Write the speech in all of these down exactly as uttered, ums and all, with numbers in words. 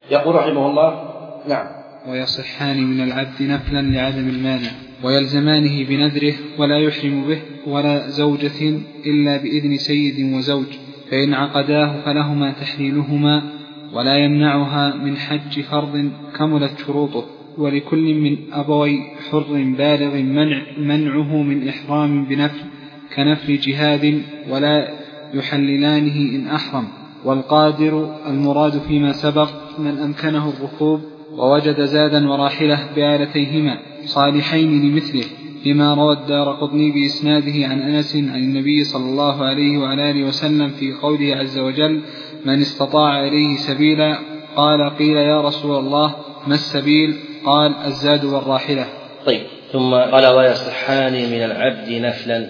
يقول رحمه الله: نعم. ويصحان من العبد نفلا لعدم المانع، ويلزمانه بنذره، ولا يحرم به ولا زوجة إلا بإذن سيد وزوج، فإن عقداه فلهما تحليلهما، ولا يمنعها من حج فرض كملت شروطه، ولكل من أبوي حر بالغ منع منعه من إحرام بنفل كنفل جهاد، ولا يحللانه إن أحرم. والقادر المراد فيما سبق من أمكنه الركوب ووجد زادا وراحلة بآلتيهما صالحين لمثله، لما روى الدارقطني بإسناده عن أنس عن النبي صلى الله عليه وعلى آله وسلم في قوله عز وجل: من استطاع إليه سبيلا. قال: قيل يا رسول الله ما السبيل؟ قال: الزاد والراحلة. طيب، ثم قال: ويصحان من العبد نفلا.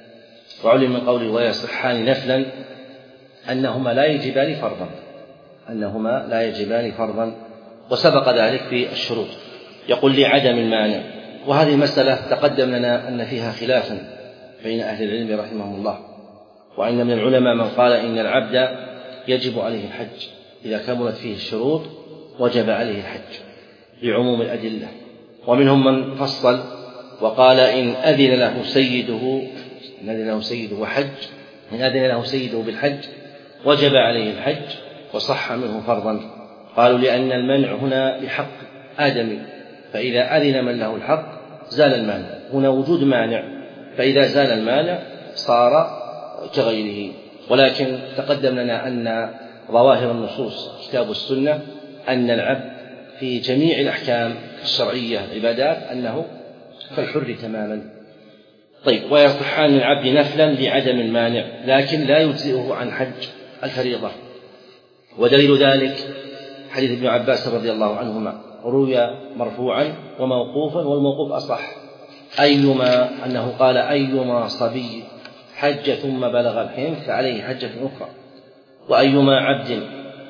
وعلم من قوله ويصحان نفلا أنهما لا يجبان فرضا أنهما لا يجبان فرضا وسبق ذلك في الشروط. يقول لعدم المانع. وهذه المسألة تقدم لنا أن فيها خلافا بين أهل العلم رحمهم الله، وأن من العلماء من قال إن العبد يجب عليه الحج إذا كملت فيه الشروط، وجب عليه الحج لعموم الأدلة. ومنهم من فصل وقال إن أذن له سيده إن أذن له سيده حج إن أذن له سيده بالحج وجب عليه الحج وصح منه فرضا. قالوا لأن المنع هنا لحق آدمي، فإذا أذن من له الحق زال المانع. هنا وجود مانع، فإذا زال المانع صار كغيره. ولكن تقدم لنا أن ظواهر النصوص كتاب السنة أن العبد في جميع الأحكام الشرعية العبادات أنه كالحر تماما. طيب، ويصحان العبد نفلا لعدم المانع، لكن لا يجزئه عن حج الفريضة. ودليل ذلك حديث ابن عباس رضي الله عنهما، روي مرفوعا وموقوفا، والموقوف أصح، أيما أنه قال: أيما صبي حج ثم بلغ الحلم فعليه حجة أخرى، وأيما عبد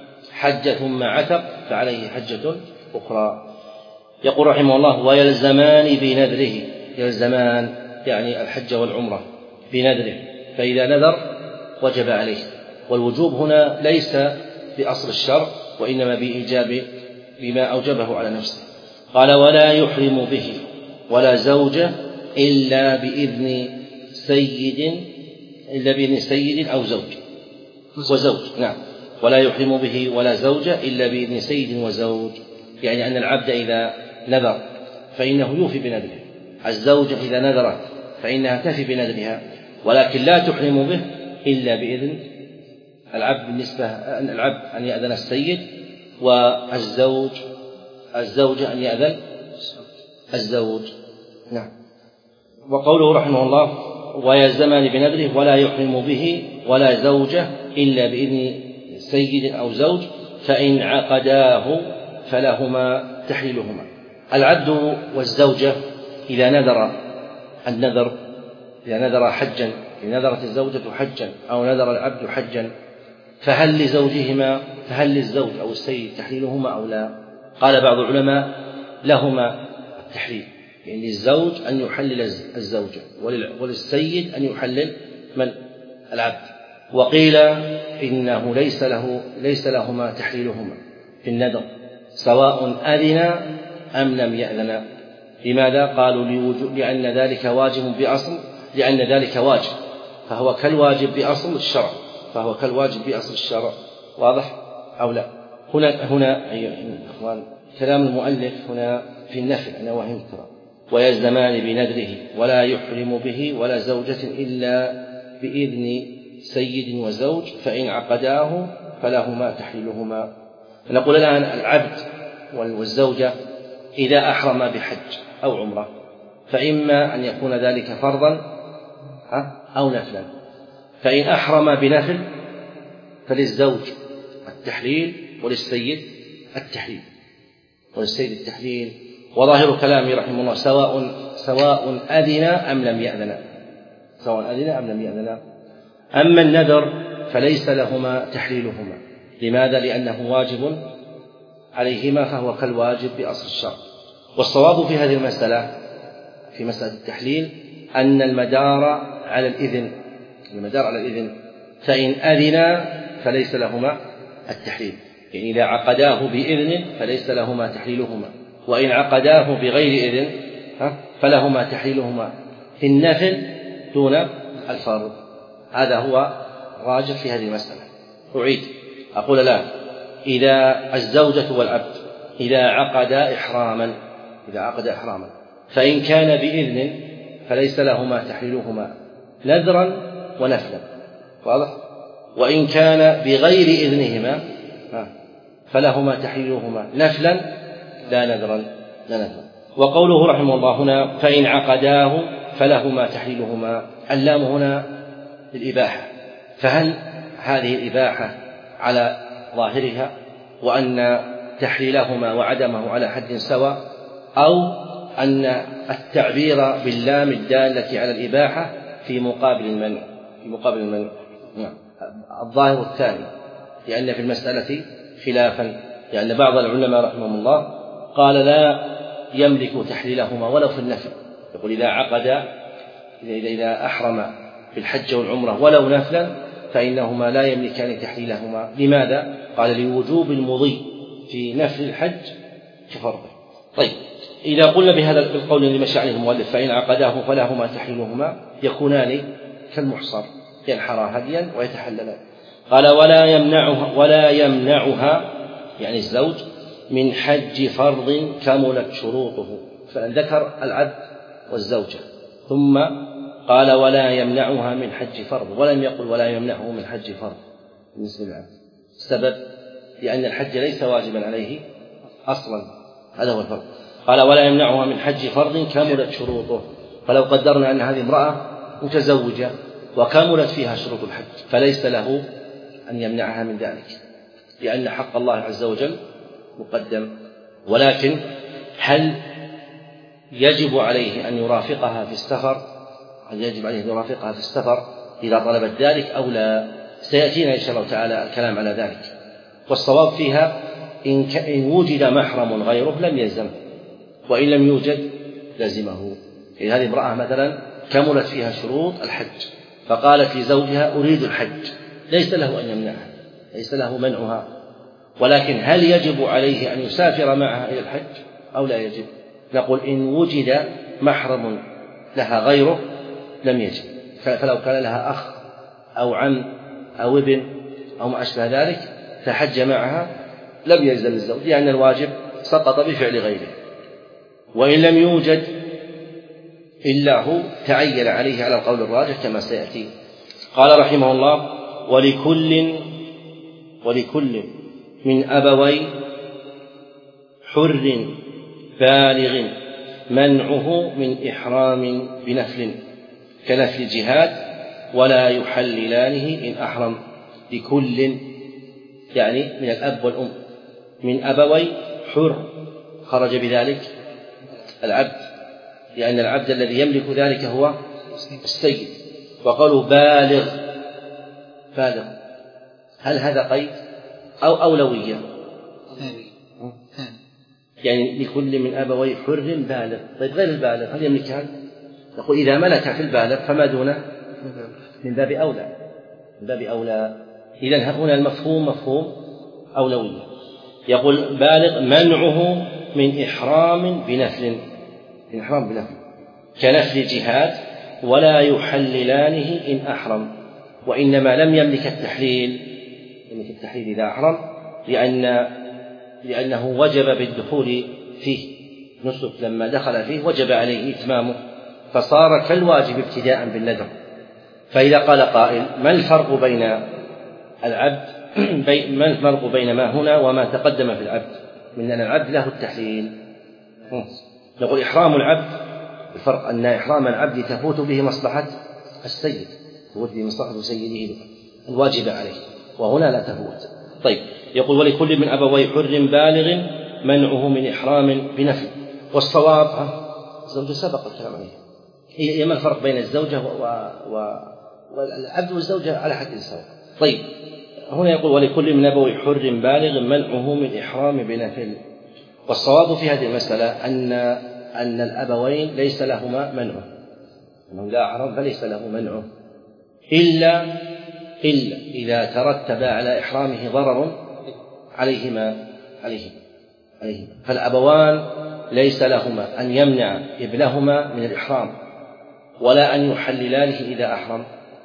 حج ثم عتق فعليه حجة أخرى. يقول رحمه الله: ويلزمان بنذره. يلزمان يعني الحج والعمرة بنذره، فإذا نذر وجب عليه. والوجوب هنا ليس بأصل الشرع، وإنما بإيجاب بما أوجبه على نفسه. قال: ولا يحرم به ولا زوجة إلا بإذن سيد إلا بإذن سيد أو زوج وزوج نعم ولا يحرم به ولا زوجة إلا بإذن سيد وزوج، يعني أن العبد إذا نذر فإنه يوفي بنذره، الزوجة إذا نذرت فإنها تفي بنذرها، ولكن لا تحرم به إلا بإذن العبد. بالنسبة العبد أن يأذن السيد، والزوج الزوجة أن يأذن الزوج. نعم. وقوله رحمه الله: ويلزمان بنذره ولا يحرم به ولا زوجة إلا بإذن سيد أو زوج، فإن عقداه فلهما تحليلهما. العبد والزوجة إذا نذر النذر إذا نذر حجا إذا نذرت الزوجة حجا أو نذر العبد حجا، فهل لزوجهما فهل للزوج أو السيد تحليلهما أو لا؟ قال بعض العلماء: لهما التحليل، يعني للزوج أن يحلل الزوجة، وللسيد أن يحلل من العبد. وقيل إنه ليس له ليس لهما تحليلهما في النذر، سواء أذن أم لم يأذن. لماذا؟ قالوا: لأن ذلك واجب بأصل لأن ذلك واجب فهو كالواجب بأصل الشرع فهو كالواجب بأصل الشرع. واضح أو لا؟ هنا هنا أيها الإخوان كلام المؤلف هنا في النفل أنا وهم ترى: ويلزمان بنذره ولا يحرم به ولا زوجة إلا بإذن سيد وزوج، فإن عقداه فلهما تحليلهما. نقول الآن: العبد والزوجة إذا أحرم بحج أو عمرة، فإما أن يكون ذلك فرضا أو نفلا. فإن أحرم بنفل فللزوج التحليل وللسيد التحليل وللسيد التحليل وظاهر كلامه رحمه الله: سواء سواء أذن أم لم يأذن سواء أذن أم لم يأذن. أما النذر فليس لهما تحليلهما. لماذا؟ لأنه واجب عليهما فهو كالواجب بأصل الشرع. والصواب في هذه المسألة في مسألة التحليل أن المدار على الإذن المدار على الإذن فإن أذنا فليس لهما التحليل، يعني إذا عقداه بإذن فليس لهما تحليلهما، وإن عقداه بغير إذن فلهما تحليلهما في النفل دون الفرض. هذا هو راجح في هذه المسألة. أعيد أقول لا، إذا الزوجة والعبد إذا عقدا إحراما إذا عقدا إحراما فإن كان بإذن فليس لهما تحليلهما نذرا ونفلا، واضح؟ وإن كان بغير إذنهما فلهما تحليلهما نفلا لا نذرا لا نذرا. وقوله رحمه الله هنا فإن عقداه فلهما تحليلهما، اللام هنا للإباحة، فهل هذه الإباحة على ظاهرها وأن تحليلهما وعدمه على حد سواء، أو أن التعبير باللام الدالة على الإباحة في مقابل المنع في مقابل المنع نعم. الظاهر الثاني، لأن في المسألة خلافا، لأن بعض العلماء رحمهم الله قال لا يملك تحليلهما ولو في النفل، يقول إذا عقد إذا, إذا أحرم في الحج والعمرة ولو نفلا فإنهما لا يملكان تحليلهما. لماذا؟ قال لوجوب المضي في نفل الحج كفرضه. طيب، إذا قلنا بهذا القول اللي مشى عليه المؤلف فإن عقداه فلهما تحليلهما يكونان كالمحصر، ينحرى هديا ويتحللان. قال ولا يمنعها ولا يمنعها يعني الزوج من حج فرض كملت شروطه، فذكر العبد والزوجة ثم قال ولا يمنعها من حج فرض، ولم يقل ولا يمنعه من حج فرض بالنسبة للعبد. السبب لأن الحج ليس واجبا عليه أصلا، هذا هو الفرق. قال ولا يمنعها من حج فرض كملت شروطه، فلو قدرنا أن هذه امرأة متزوجة وكملت فيها شروط الحج فليس له أن يمنعها من ذلك، لأن حق الله عز وجل مقدم. ولكن هل يجب عليه أن يرافقها في السفر هل يجب عليه أن يرافقها في السفر إذا طلبت ذلك أو لا؟ سيأتينا إن شاء الله تعالى الكلام على ذلك. والصواب فيها إن وجد محرم غيره لم يلزم، وإن لم يوجد لزمه. يعني هذه امرأة مثلا كملت فيها شروط الحج فقالت لزوجها أريد الحج، ليس له أن يمنعها، ليس له منعها، ولكن هل يجب عليه أن يسافر معها إلى الحج أو لا يجب؟ نقول إن وجد محرم لها غيره لم يجب، فلو كان لها أخ أو عم أو ابن أو ما أشبه ذلك فحج معها لم يلزم الزوج، لأن الواجب سقط بفعل غيره. وإن لم يوجد إلا هو تعين عليه على القول الراجح كما سيأتي. قال رحمه الله ولكل ولكل من أبوي حر بالغ منعه من إحرام بنفل كنفل الجهاد ولا يحللانه إن أحرم. لكل يعني من الأب والأم، من أبوي حر خرج بذلك العبد، لأن العبد الذي يملك ذلك هو السيد. وقالوا بالغ بالغ، هل هذا قيد أو أولوية؟ يعني لكل من أبوي حر بالغ. طيب غير البالغ هل يملكان؟ نقول إذا ملك في البالغ فما دونه من باب أولى من باب أولى. إذن هنا المفهوم مفهوم أولوية. يقول بالغ منعه من إحرام بنفل من إحرام بنفل كنفل جهاد ولا يحللانه إن أحرم، وإنما لم يملك التحليل يملك التحليل إذا أحرم لأن لأنه وجب بالدخول فيه نسك، لما دخل فيه وجب عليه إتمامه فصار كالواجب ابتداء بالنذر. فإذا قال قائل ما الفرق بين العبد ما الفرق بين ما هنا وما تقدم في العبد من أن العبد له التحليل؟ نقول إحرام العبد الفرق أن إحرام العبد تفوت به مصلحة السيد، تفوت به مصلحة سيده الواجب عليه، وهنا لا تفوت. طيب يقول ولكل من أبوي حر بالغ منعه من إحرام بنفل. والصواب الزوجة سبق الكلام عليه، هي ما الفرق بين الزوجة و... و... والعبد والزوجة على حد سواء. طيب هنا يقول ولكل من أبوي حر بالغ منعه من إحرام بنفل. والصواب في هذه المسألة أن أن الأبوين ليس لهما منعه، أنه لا أحرم فليس له منعه إلا إلا إذا ترتب على إحرامه ضرر عليهما عليهما عليهما فالأبوان ليس لهما أن يمنع ابنهما من الإحرام ولا أن يحللانه إذا أحرم،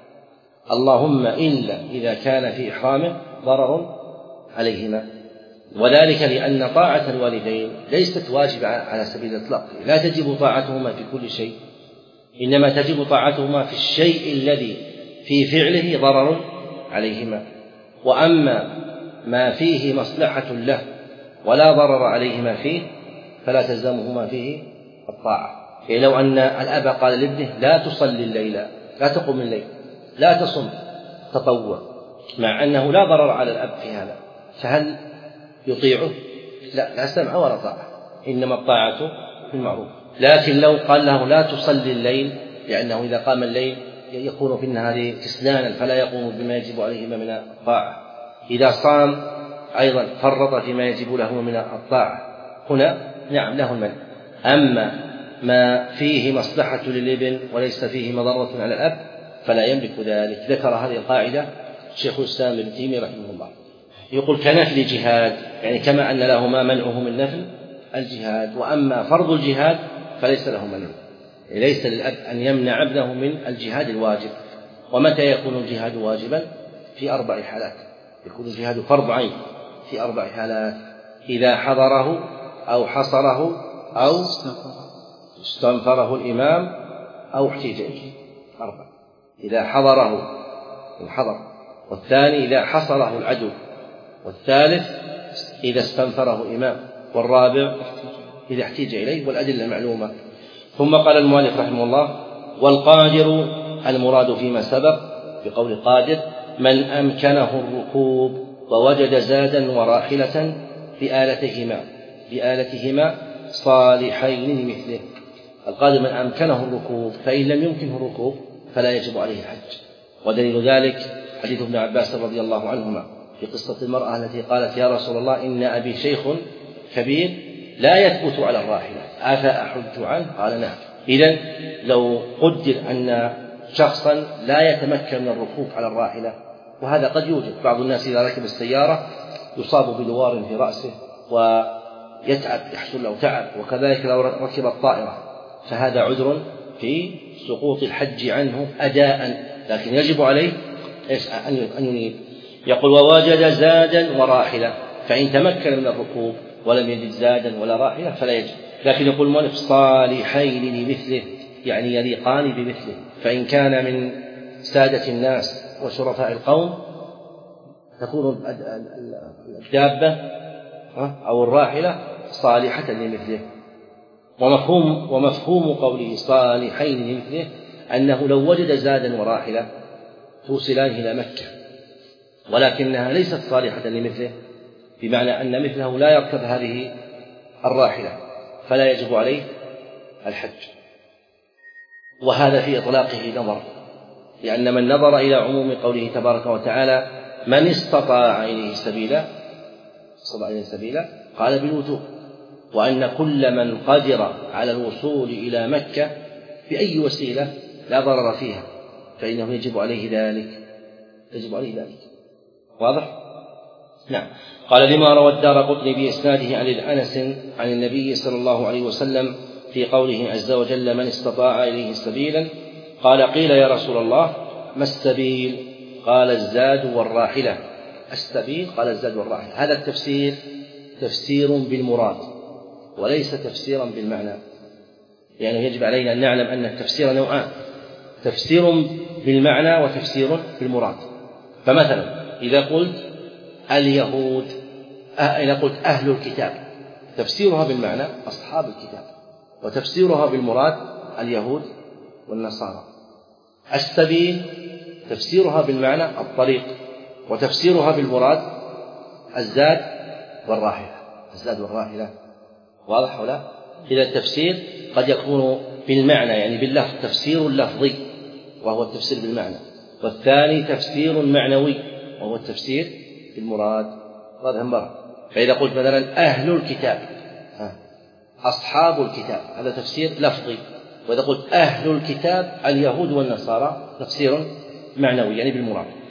اللهم إلا إذا كان في إحرامه ضرر عليهما، وذلك لأن طاعة الوالدين ليست واجبة على سبيل الإطلاق، لا تجب طاعتهما في كل شيء، إنما تجب طاعتهما في الشيء الذي في فعله ضرر عليهما. وأما ما فيه مصلحة له ولا ضرر عليهما فيه فلا تلزمهما فيه الطاعة. يعني لو أن الأب قال لابنه لا تصلي الليل، لا تقم الليل، لا تصم تطوع، مع أنه لا ضرر على الأب في هذا، فهل يطيعه؟ لا، لا سمع ولا طاعة، إنما الطاعة في المعروف. لكن لو قال له لا تصلي الليل، لأنه إذا قام الليل يكون في النهار كسلانا فلا يقوم بما يجب عليهما من الطاعة، إذا صام أيضا فرط فيما يجب له من الطاعة، هنا نعم له المنع. أما ما فيه مصلحة للابن وليس فيه مضرة على الأب فلا يملك ذلك. ذكر هذه القاعدة شيخ الإسلام ابن تيمية رحمه الله. يقول كنفل جهاد، يعني كما أن لهما منعه من نفل الجهاد، وأما فرض الجهاد فليس له منع، ليس للأب أن يمنع ابنه من الجهاد الواجب. ومتى يكون الجهاد واجبا؟ في أربع حالات. يكون الجهاد فرض عين في أربع حالات: إذا حضره أو حصره أو استنفره الإمام أو احتيج إليه. أربع: إذا حضره الحضر، والثاني إذا حصره العدو، والثالث إذا استنفره الإمام، والرابع إذا احتيج إليه، والأدلة معلومة. ثم قال المؤلف رحمه الله: والقادر المراد فيما سبق بقول قادر من أمكنه الركوب ووجد زادا وراحلة بآلتهما بآلتهما صالحين لمثله. القادر من أمكنه الركوب، فإن لم يمكنه الركوب فلا يجب عليه الحج. ودليل ذلك حديث ابن عباس رضي الله عنهما في قصة المرأة التي قالت: يا رسول الله إن أبي شيخ كبير لا يثبت على الراحلة أفأحج عنه؟ قال: نعم. إذن لو قدر أن شخصا لا يتمكن من الركوب على الراحلة، وهذا قد يوجد، بعض الناس إذا ركب السيارة يصاب بدوار في رأسه ويتعب، يحصل له تعب، وكذلك لو ركب الطائرة، فهذا عذر في سقوط الحج عنه أداء، لكن يجب عليه أن ينيب. يقول: ووجد زادا وراحلة، فإن تمكن من الركوب ولم يجد زادا ولا راحلة فلا يجب. لكن يقول المؤلف: صالحين لمثله، يعني يليقان بمثله، فإن كان من سادة الناس وشرفاء القوم تكون الدابة أو الراحلة صالحة لمثله. ومفهوم, ومفهوم قوله صالحين لمثله أنه لو وجد زادا وراحلة توصلان إلى مكة، ولكنها ليست صالحة لمثله، بمعنى أن مثله لا يركب هذه الراحلة فلا يجب عليه الحج. وهذا في إطلاقه نظر، لأن من نظر إلى عموم قوله تبارك وتعالى: من استطاع إليه سبيلا استطاع إليه سبيلا قال بالوجوب، وأن كل من قدر على الوصول إلى مكة بأي وسيلة لا ضرر فيها فإنه يجب عليه ذلك يجب عليه ذلك واضح؟ نعم. قال: لما روى الدارقطني بإسناده عن الأنس عن النبي صلى الله عليه وسلم في قوله عز وجل: من استطاع إليه سبيلا، قال: قيل يا رسول الله ما السبيل؟ قال: الزاد والراحلة. السبيل قال الزاد والراحلة. هذا التفسير تفسير بالمراد وليس تفسيرا بالمعنى، يعني يجب علينا أن نعلم أن التفسير نوعان: تفسير بالمعنى وتفسير بالمراد. فمثلا إذا قلت اليهود، إذا قلت أهل الكتاب، تفسيرها بالمعنى أصحاب الكتاب، وتفسيرها بالمراد اليهود والنصارى. السبيل تفسيرها بالمعنى الطريق، وتفسيرها بالمراد الزاد والراحلة الزاد والراحلة واضح ولا؟ إذا التفسير قد يكون بالمعنى يعني باللفظ، تفسير لفظي وهو التفسير بالمعنى، والثاني تفسير معنوي وهو التفسير بالمراد. فإذا قلت مثلا أهل الكتاب أصحاب الكتاب هذا تفسير لفظي، وإذا قلت أهل الكتاب اليهود والنصارى تفسير معنوي يعني بالمراد.